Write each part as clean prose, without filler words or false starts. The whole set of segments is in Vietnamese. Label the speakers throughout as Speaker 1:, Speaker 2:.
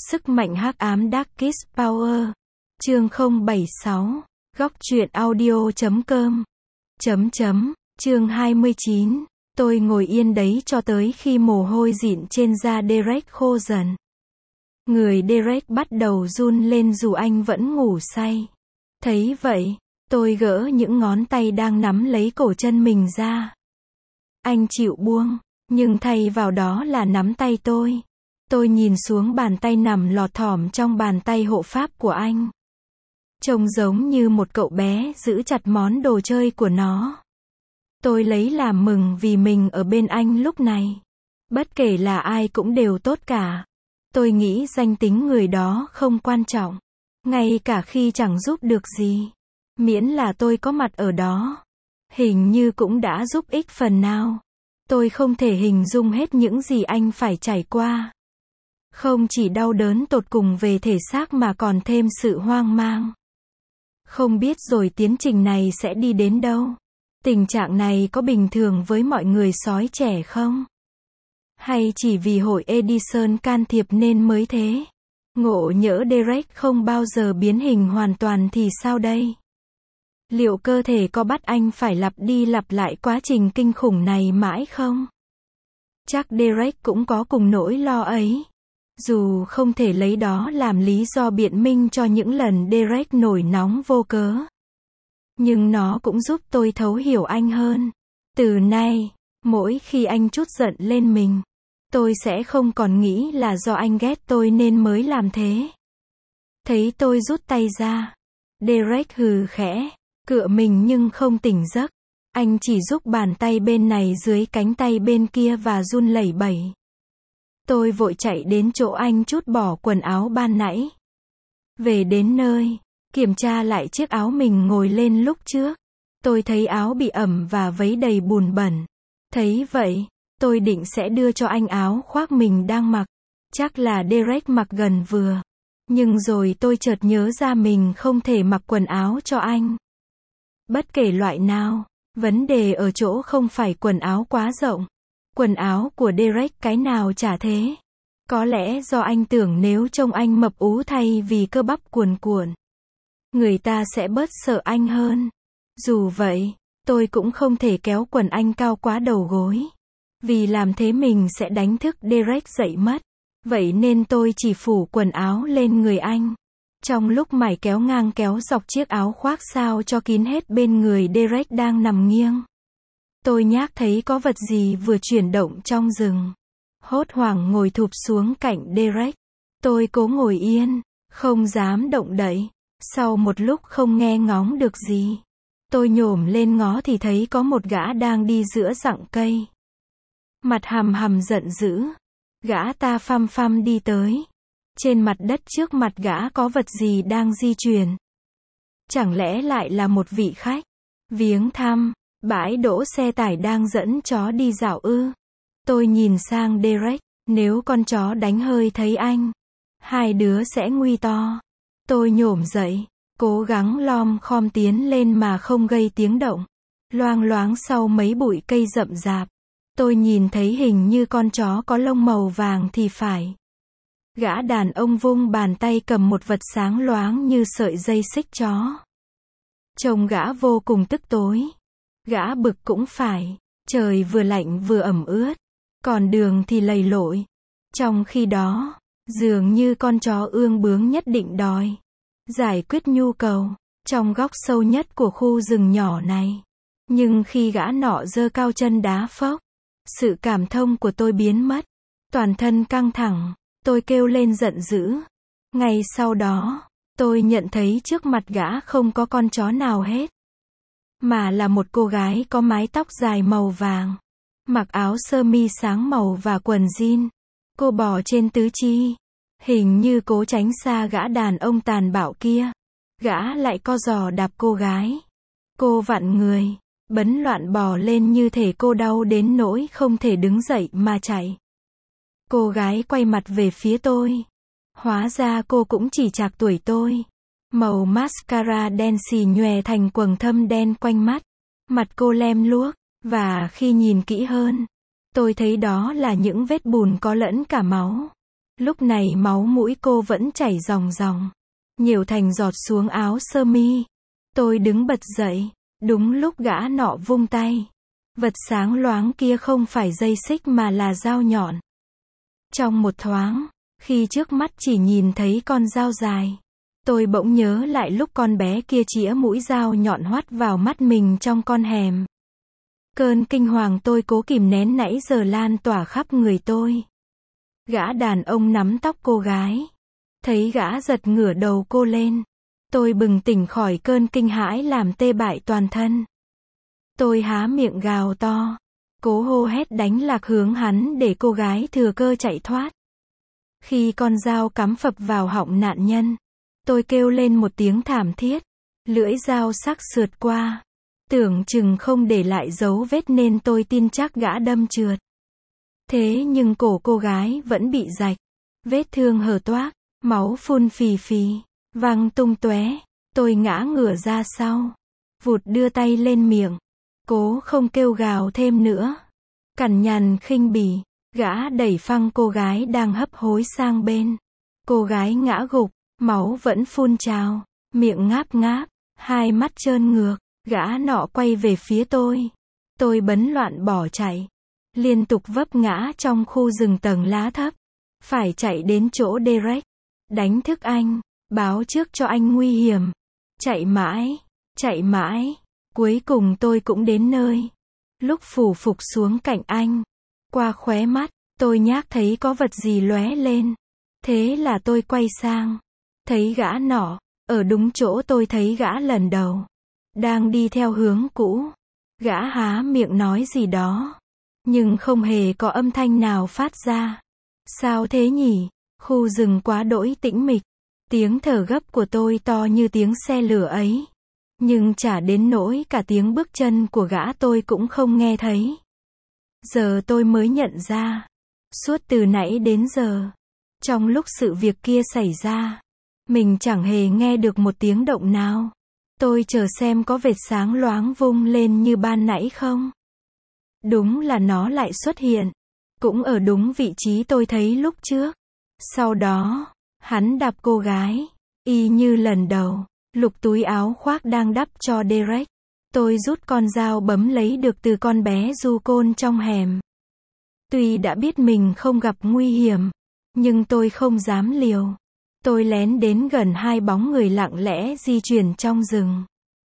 Speaker 1: Sức mạnh hắc ám Darkest Power. Chương 076. Góc truyện audio.com. Chương 29. Tôi ngồi yên đấy cho tới khi mồ hôi dịn trên da Derek khô dần. Người Derek bắt đầu run lên dù anh vẫn ngủ say. Thấy vậy, tôi gỡ những ngón tay đang nắm lấy cổ chân mình ra. Anh chịu buông, nhưng thay vào đó là nắm tay tôi. Tôi nhìn xuống bàn tay nằm lọt thỏm trong bàn tay hộ pháp của anh. Trông giống như một cậu bé giữ chặt món đồ chơi của nó. Tôi lấy làm mừng vì mình ở bên anh lúc này. Bất kể là ai cũng đều tốt cả. Tôi nghĩ danh tính người đó không quan trọng. Ngay cả khi chẳng giúp được gì. Miễn là tôi có mặt ở đó. Hình như cũng đã giúp ích phần nào. Tôi không thể hình dung hết những gì anh phải trải qua. Không chỉ đau đớn tột cùng về thể xác mà còn thêm sự hoang mang. Không biết rồi tiến trình này sẽ đi đến đâu. Tình trạng này có bình thường với mọi người sói trẻ không? Hay chỉ vì hội Edison can thiệp nên mới thế? Ngộ nhỡ Derek không bao giờ biến hình hoàn toàn thì sao đây? Liệu cơ thể có bắt anh phải lặp đi lặp lại quá trình kinh khủng này mãi không? Chắc Derek cũng có cùng nỗi lo ấy. Dù không thể lấy đó làm lý do biện minh cho những lần Derek nổi nóng vô cớ. Nhưng nó cũng giúp tôi thấu hiểu anh hơn. Từ nay, mỗi khi anh trút giận lên mình, tôi sẽ không còn nghĩ là do anh ghét tôi nên mới làm thế. Thấy tôi rút tay ra, Derek hừ khẽ, cựa mình nhưng không tỉnh giấc. Anh chỉ giúp bàn tay bên này dưới cánh tay bên kia và run lẩy bẩy. Tôi vội chạy đến chỗ anh trút bỏ quần áo ban nãy. Về đến nơi, kiểm tra lại chiếc áo mình ngồi lên lúc trước. Tôi thấy áo bị ẩm và vấy đầy bùn bẩn. Thấy vậy, tôi định sẽ đưa cho anh áo khoác mình đang mặc. Chắc là Derek mặc gần vừa. Nhưng rồi tôi chợt nhớ ra mình không thể mặc quần áo cho anh. Bất kể loại nào, vấn đề ở chỗ không phải quần áo quá rộng. Quần áo của Derek cái nào chả thế. Có lẽ do anh tưởng nếu trông anh mập ú thay vì cơ bắp cuồn cuộn, người ta sẽ bớt sợ anh hơn. Dù vậy, tôi cũng không thể kéo quần anh cao quá đầu gối. Vì làm thế mình sẽ đánh thức Derek dậy mất. Vậy nên tôi chỉ phủ quần áo lên người anh. Trong lúc mải kéo ngang kéo dọc chiếc áo khoác sao cho kín hết bên người Derek đang nằm nghiêng. Tôi nhác thấy có vật gì vừa chuyển động trong rừng. Hốt hoảng ngồi thụp xuống cạnh Derek. Tôi cố ngồi yên, không dám động đậy. Sau một lúc không nghe ngóng được gì, tôi nhổm lên ngó thì thấy có một gã đang đi giữa rặng cây. Mặt hằm hằm giận dữ. Gã ta phăm phăm đi tới. Trên mặt đất trước mặt gã có vật gì đang di chuyển. Chẳng lẽ lại là một vị khách? Viếng thăm. Bãi đỗ xe tải đang dẫn chó đi dạo ư? Tôi nhìn sang Derek. Nếu con chó đánh hơi thấy anh, hai đứa sẽ nguy to. Tôi nhổm dậy, cố gắng lom khom tiến lên mà không gây tiếng động. Loang loáng sau mấy bụi cây rậm rạp, tôi nhìn thấy hình như con chó có lông màu vàng thì phải. Gã đàn ông vung bàn tay cầm một vật sáng loáng như sợi dây xích chó. Trông gã vô cùng tức tối. Gã bực cũng phải. Trời vừa lạnh vừa ẩm ướt. Còn đường thì lầy lội. Trong khi đó, dường như con chó ương bướng nhất định đòi giải quyết nhu cầu trong góc sâu nhất của khu rừng nhỏ này. Nhưng khi gã nọ giơ cao chân đá phốc, sự cảm thông của tôi biến mất. Toàn thân căng thẳng, tôi kêu lên giận dữ. Ngay sau đó, tôi nhận thấy trước mặt gã không có con chó nào hết, mà là một cô gái có mái tóc dài màu vàng, mặc áo sơ mi sáng màu và quần jean. Cô bò trên tứ chi, hình như cố tránh xa gã đàn ông tàn bạo kia. Gã lại co giò đạp cô gái. Cô vặn người, bấn loạn bò lên như thể cô đau đến nỗi không thể đứng dậy mà chạy. Cô gái quay mặt về phía tôi. Hóa ra cô cũng chỉ chạc tuổi tôi. Màu mascara đen xì nhòe thành quầng thâm đen quanh mắt. Mặt cô lem luốc, và khi nhìn kỹ hơn, tôi thấy đó là những vết bùn có lẫn cả máu. Lúc này máu mũi cô vẫn chảy ròng ròng, nhiều thành giọt xuống áo sơ mi. Tôi đứng bật dậy, đúng lúc gã nọ vung tay. Vật sáng loáng kia không phải dây xích mà là dao nhọn. Trong một thoáng, khi trước mắt chỉ nhìn thấy con dao dài, tôi bỗng nhớ lại lúc con bé kia chĩa mũi dao nhọn hoắt vào mắt mình trong con hẻm. Cơn kinh hoàng tôi cố kìm nén nãy giờ lan tỏa khắp người tôi. Gã đàn ông nắm tóc cô gái. Thấy gã giật ngửa đầu cô lên. Tôi bừng tỉnh khỏi cơn kinh hãi làm tê bại toàn thân. Tôi há miệng gào to, cố hô hét đánh lạc hướng hắn để cô gái thừa cơ chạy thoát. Khi con dao cắm phập vào họng nạn nhân, tôi kêu lên một tiếng thảm thiết. Lưỡi dao sắc sượt qua. Tưởng chừng không để lại dấu vết nên tôi tin chắc gã đâm trượt. Thế nhưng cổ cô gái vẫn bị rạch. Vết thương hở toác, máu phun phì phì, văng tung tóe. Tôi ngã ngửa ra sau, vụt đưa tay lên miệng, cố không kêu gào thêm nữa. Cằn nhằn khinh bỉ, gã đẩy phăng cô gái đang hấp hối sang bên. Cô gái ngã gục, máu vẫn phun trào, miệng ngáp ngáp, hai mắt trơn ngược. Gã nọ quay về phía tôi. Tôi bấn loạn bỏ chạy, liên tục vấp ngã trong khu rừng tầng lá thấp. Phải chạy đến chỗ Derek, đánh thức anh, báo trước cho anh nguy hiểm. Chạy mãi, cuối cùng tôi cũng đến nơi. Lúc phủ phục xuống cạnh anh, qua khóe mắt, tôi nhác thấy có vật gì lóe lên. Thế là tôi quay sang, thấy gã nọ, ở đúng chỗ tôi thấy gã lần đầu. Đang đi theo hướng cũ. Gã há miệng nói gì đó, nhưng không hề có âm thanh nào phát ra. Sao thế nhỉ? Khu rừng quá đỗi tĩnh mịch. Tiếng thở gấp của tôi to như tiếng xe lửa ấy. Nhưng chả đến nỗi cả tiếng bước chân của gã tôi cũng không nghe thấy. Giờ tôi mới nhận ra. Suốt từ nãy đến giờ, trong lúc sự việc kia xảy ra, mình chẳng hề nghe được một tiếng động nào. Tôi chờ xem có vệt sáng loáng vung lên như ban nãy không. Đúng là nó lại xuất hiện. Cũng ở đúng vị trí tôi thấy lúc trước. Sau đó, hắn đạp cô gái. Y như lần đầu, lục túi áo khoác đang đắp cho Derek. Tôi rút con dao bấm lấy được từ con bé du côn trong hẻm. Tuy đã biết mình không gặp nguy hiểm, nhưng tôi không dám liều. Tôi lén đến gần hai bóng người lặng lẽ di chuyển trong rừng.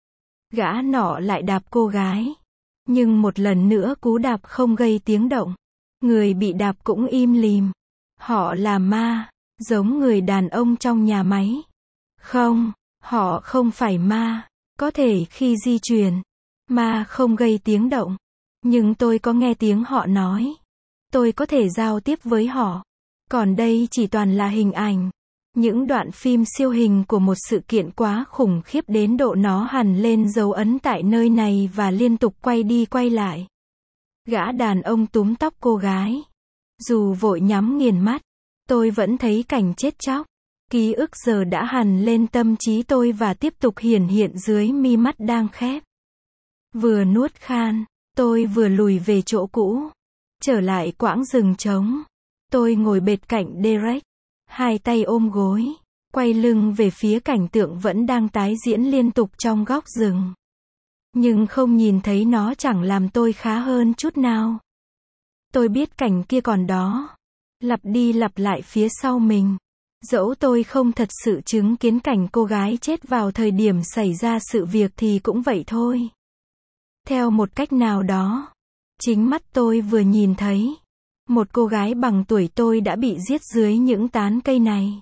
Speaker 1: Gã nọ lại đạp cô gái. Nhưng một lần nữa cú đạp không gây tiếng động. Người bị đạp cũng im lìm. Họ là ma, giống người đàn ông trong nhà máy. Không, họ không phải ma. Có thể khi di chuyển, ma không gây tiếng động. Nhưng tôi có nghe tiếng họ nói. Tôi có thể giao tiếp với họ. Còn đây chỉ toàn là hình ảnh. Những đoạn phim siêu hình của một sự kiện quá khủng khiếp đến độ nó hằn lên dấu ấn tại nơi này và liên tục quay đi quay lại. Gã đàn ông túm tóc cô gái. Dù vội nhắm nghiền mắt, tôi vẫn thấy cảnh chết chóc. Ký ức giờ đã hằn lên tâm trí tôi và tiếp tục hiển hiện dưới mi mắt đang khép. Vừa nuốt khan, tôi vừa lùi về chỗ cũ. Trở lại quãng rừng trống. Tôi ngồi bệt cạnh Derek. Hai tay ôm gối, quay lưng về phía cảnh tượng vẫn đang tái diễn liên tục trong góc rừng. Nhưng không nhìn thấy nó chẳng làm tôi khá hơn chút nào. Tôi biết cảnh kia còn đó, lặp đi lặp lại phía sau mình. Dẫu tôi không thật sự chứng kiến cảnh cô gái chết vào thời điểm xảy ra sự việc thì cũng vậy thôi. Theo một cách nào đó, chính mắt tôi vừa nhìn thấy. Một cô gái bằng tuổi tôi đã bị giết dưới những tán cây này.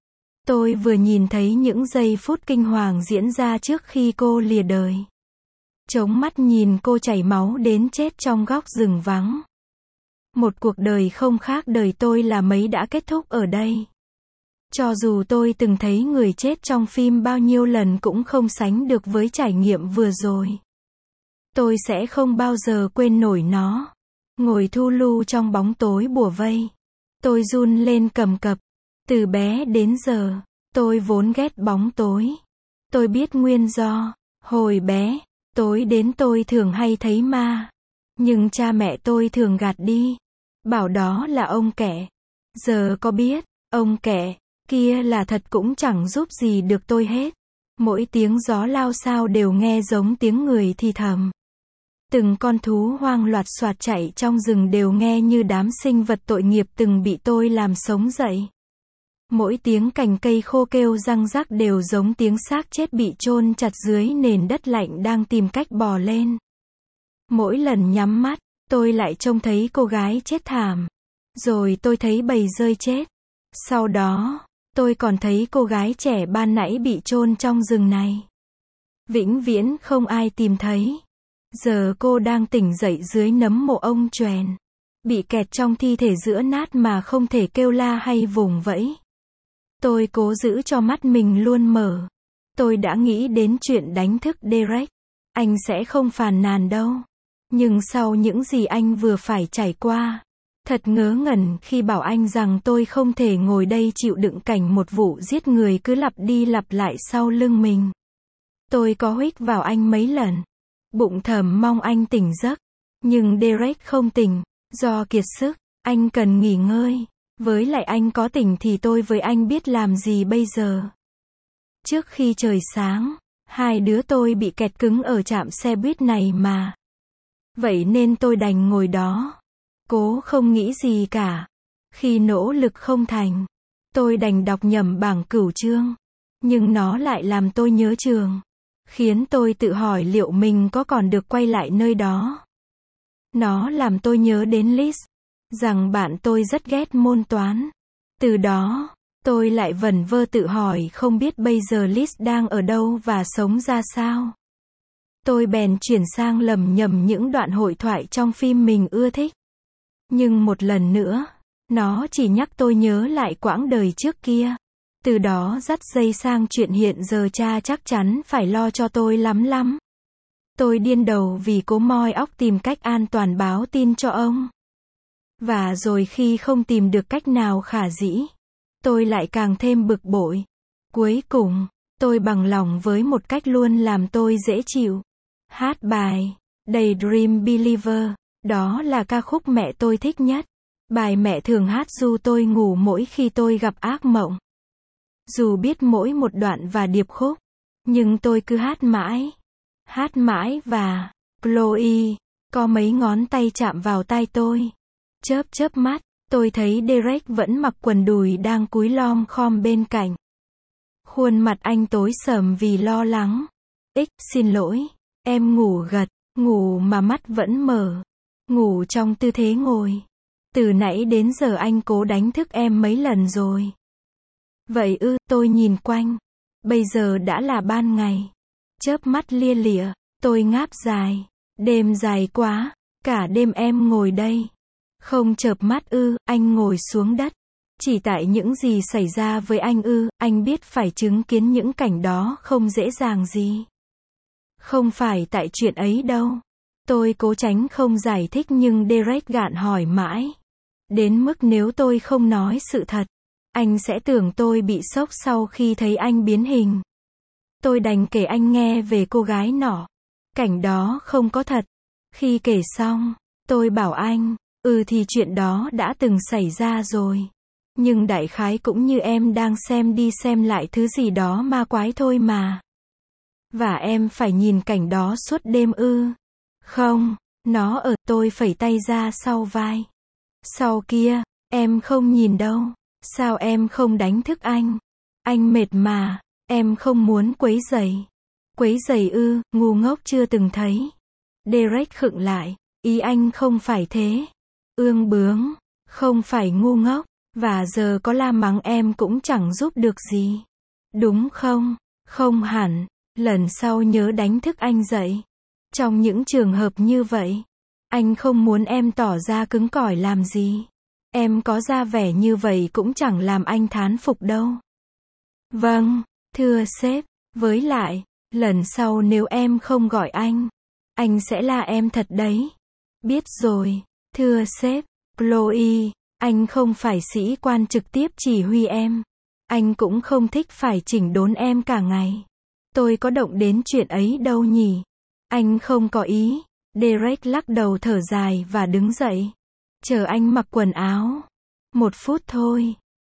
Speaker 1: Tôi vừa nhìn thấy những giây phút kinh hoàng diễn ra trước khi cô lìa đời. Chống mắt nhìn cô chảy máu đến chết trong góc rừng vắng. Một cuộc đời không khác đời tôi là mấy đã kết thúc ở đây. Cho dù tôi từng thấy người chết trong phim bao nhiêu lần cũng không sánh được với trải nghiệm vừa rồi. Tôi sẽ không bao giờ quên nổi nó. Ngồi thu lu trong bóng tối bủa vây. Tôi run lên cầm cập. Từ bé đến giờ, tôi vốn ghét bóng tối. Tôi biết nguyên do. Hồi bé, tối đến tôi thường hay thấy ma. Nhưng cha mẹ tôi thường gạt đi. Bảo đó là ông kẻ. Giờ có biết, Ông kệ, kia là thật cũng chẳng giúp gì được tôi hết. Mỗi tiếng gió lao xao đều nghe giống tiếng người thì thầm. Từng con thú hoang loạt soạt chạy trong rừng đều nghe như đám sinh vật tội nghiệp từng bị tôi làm sống dậy. Mỗi tiếng cành cây khô kêu răng rắc đều giống tiếng xác chết bị chôn chặt dưới nền đất lạnh đang tìm cách bò lên. Mỗi lần nhắm mắt, tôi lại trông thấy cô gái chết thảm. Rồi tôi thấy bầy dơi chết. Sau đó, tôi còn thấy cô gái trẻ ban nãy bị chôn trong rừng này. Vĩnh viễn không ai tìm thấy. Giờ cô đang tỉnh dậy dưới nấm mộ ông chòen. Bị kẹt trong thi thể giữa nát mà không thể kêu la hay vùng vẫy. Tôi cố giữ cho mắt mình luôn mở. Tôi đã nghĩ đến chuyện đánh thức Derek. Anh sẽ không phàn nàn đâu. Nhưng sau những gì anh vừa phải trải qua, thật ngớ ngẩn khi bảo anh rằng tôi không thể ngồi đây chịu đựng cảnh một vụ giết người cứ lặp đi lặp lại sau lưng mình. Tôi có huých vào anh mấy lần. Bụng thầm mong anh tỉnh giấc. Nhưng Derek không tỉnh. Do kiệt sức, anh cần nghỉ ngơi. Với lại anh có tỉnh thì tôi với anh biết làm gì bây giờ. Trước khi trời sáng, hai đứa tôi bị kẹt cứng ở trạm xe buýt này mà. Vậy nên tôi đành ngồi đó. Cố không nghĩ gì cả. Khi nỗ lực không thành, tôi đành đọc nhầm bảng cửu chương. Nhưng nó lại làm tôi nhớ trường. Khiến tôi tự hỏi liệu mình có còn được quay lại nơi đó. Nó làm tôi nhớ đến Liz. Rằng bạn tôi rất ghét môn toán. Từ đó, tôi lại vẩn vơ tự hỏi không biết bây giờ Liz đang ở đâu và sống ra sao. Tôi bèn chuyển sang lầm nhầm những đoạn hội thoại trong phim mình ưa thích. Nhưng một lần nữa, nó chỉ nhắc tôi nhớ lại quãng đời trước kia. Từ đó dắt dây sang chuyện hiện giờ cha chắc chắn phải lo cho tôi lắm lắm. Tôi điên đầu vì cố moi óc tìm cách an toàn báo tin cho ông. Và rồi khi không tìm được cách nào khả dĩ, tôi lại càng thêm bực bội. Cuối cùng, tôi bằng lòng với một cách luôn làm tôi dễ chịu. Hát bài Daydream Believer, đó là ca khúc mẹ tôi thích nhất. Bài mẹ thường hát ru tôi ngủ mỗi khi tôi gặp ác mộng. Dù biết mỗi một đoạn và điệp khúc, nhưng tôi cứ hát mãi và Chloe, có mấy ngón tay chạm vào tai tôi. Chớp chớp mắt, tôi thấy Derek vẫn mặc quần đùi đang cúi lom khom bên cạnh. Khuôn mặt anh tối sầm vì lo lắng. Xin lỗi, em ngủ gật, ngủ mà mắt vẫn mở. Ngủ trong tư thế ngồi. Từ nãy đến giờ anh cố đánh thức em mấy lần rồi. Vậy tôi nhìn quanh. Bây giờ đã là ban ngày. Chớp mắt lia lịa, tôi ngáp dài. Đêm dài quá, cả đêm em ngồi đây. Không chợp mắt anh ngồi xuống đất. Chỉ tại những gì xảy ra với anh biết phải chứng kiến những cảnh đó không dễ dàng gì. Không phải tại chuyện ấy đâu. Tôi cố tránh không giải thích nhưng Derek gạn hỏi mãi. Đến mức nếu tôi không nói sự thật, anh sẽ tưởng tôi bị sốc sau khi thấy anh biến hình. Tôi đành kể anh nghe về cô gái nọ. Cảnh đó không có thật. Khi kể xong, tôi bảo anh, thì chuyện đó đã từng xảy ra rồi. Nhưng đại khái cũng như em đang xem đi xem lại thứ gì đó ma quái thôi mà. Và em phải nhìn cảnh đó suốt đêm Không, nó ở, tôi phẩy tay ra sau vai. Sau kia, em không nhìn đâu. Sao em không đánh thức anh? Anh mệt mà, em không muốn quấy rầy. Quấy rầy ngu ngốc chưa từng thấy. Derek khựng lại, ý anh không phải thế. Ương bướng, không phải ngu ngốc, và giờ có la mắng em cũng chẳng giúp được gì. Đúng không? Không hẳn, lần sau nhớ đánh thức anh dậy. Trong những trường hợp như vậy, anh không muốn em tỏ ra cứng cỏi làm gì. Em có ra vẻ như vậy cũng chẳng làm anh thán phục đâu. Vâng, thưa sếp, với lại, lần sau nếu em không gọi anh sẽ la em thật đấy. Biết rồi, thưa sếp. Chloe, anh không phải sĩ quan trực tiếp chỉ huy em. Anh cũng không thích phải chỉnh đốn em cả ngày. Tôi có động đến chuyện ấy đâu nhỉ? Anh không có ý. Derek lắc đầu thở dài và đứng dậy. Chờ anh mặc quần áo. 1 phút thôi.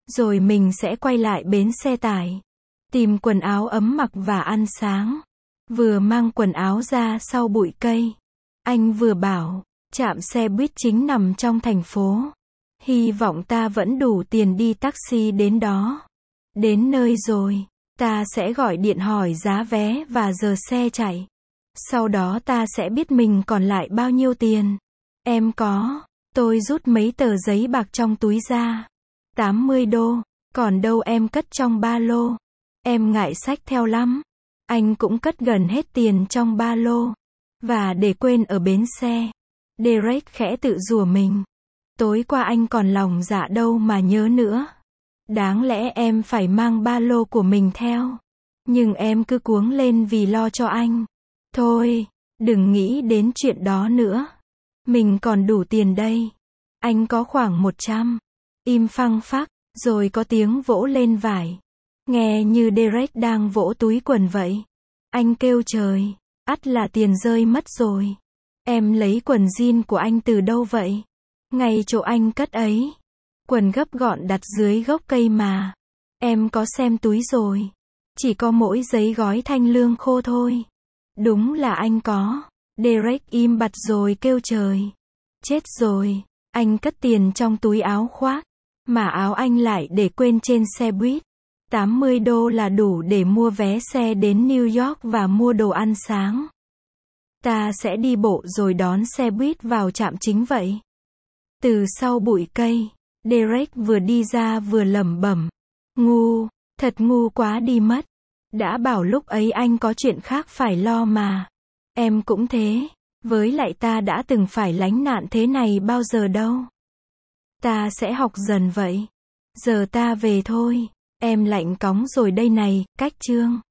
Speaker 1: Rồi mình sẽ quay lại bến xe tải. Tìm quần áo ấm mặc và ăn sáng. Vừa mang quần áo ra sau bụi cây. Anh vừa bảo, trạm xe buýt chính nằm trong thành phố. Hy vọng ta vẫn đủ tiền đi taxi đến đó. Đến nơi rồi, ta sẽ gọi điện hỏi giá vé và giờ xe chạy. Sau đó ta sẽ biết mình còn lại bao nhiêu tiền. Em có. Tôi rút mấy tờ giấy bạc trong túi ra. 80 đô. Còn đâu em cất trong ba lô. Em ngại xách theo lắm. Anh cũng cất gần hết tiền trong ba lô. Và để quên ở bến xe. Derek khẽ tự rủa mình. Tối qua anh còn lòng dạ đâu mà nhớ nữa. Đáng lẽ em phải mang ba lô của mình theo. Nhưng em cứ cuống lên vì lo cho anh. Thôi, đừng nghĩ đến chuyện đó nữa. Mình còn đủ tiền đây. Anh có khoảng 100. Im phăng phắc, rồi có tiếng vỗ lên vải. Nghe như Derek đang vỗ túi quần vậy. Anh kêu trời, ắt là tiền rơi mất rồi. Em lấy quần jean của anh từ đâu vậy? Ngay chỗ anh cất ấy. Quần gấp gọn đặt dưới gốc cây mà. Em có xem túi rồi. Chỉ có mỗi giấy gói thanh lương khô thôi. Đúng là anh có. Derek im bặt rồi kêu trời. Chết rồi, anh cất tiền trong túi áo khoác. Mà áo anh lại để quên trên xe buýt. 80 đô là đủ để mua vé xe đến New York và mua đồ ăn sáng. Ta sẽ đi bộ rồi đón xe buýt vào trạm chính vậy. Từ sau bụi cây, Derek vừa đi ra vừa lẩm bẩm. Ngu, thật ngu quá đi mất. Đã bảo lúc ấy anh có chuyện khác phải lo mà. Em cũng thế. Với lại ta đã từng phải lánh nạn thế này bao giờ đâu. Ta sẽ học dần vậy. Giờ ta về thôi. Em lạnh cóng rồi đây này, cách chương.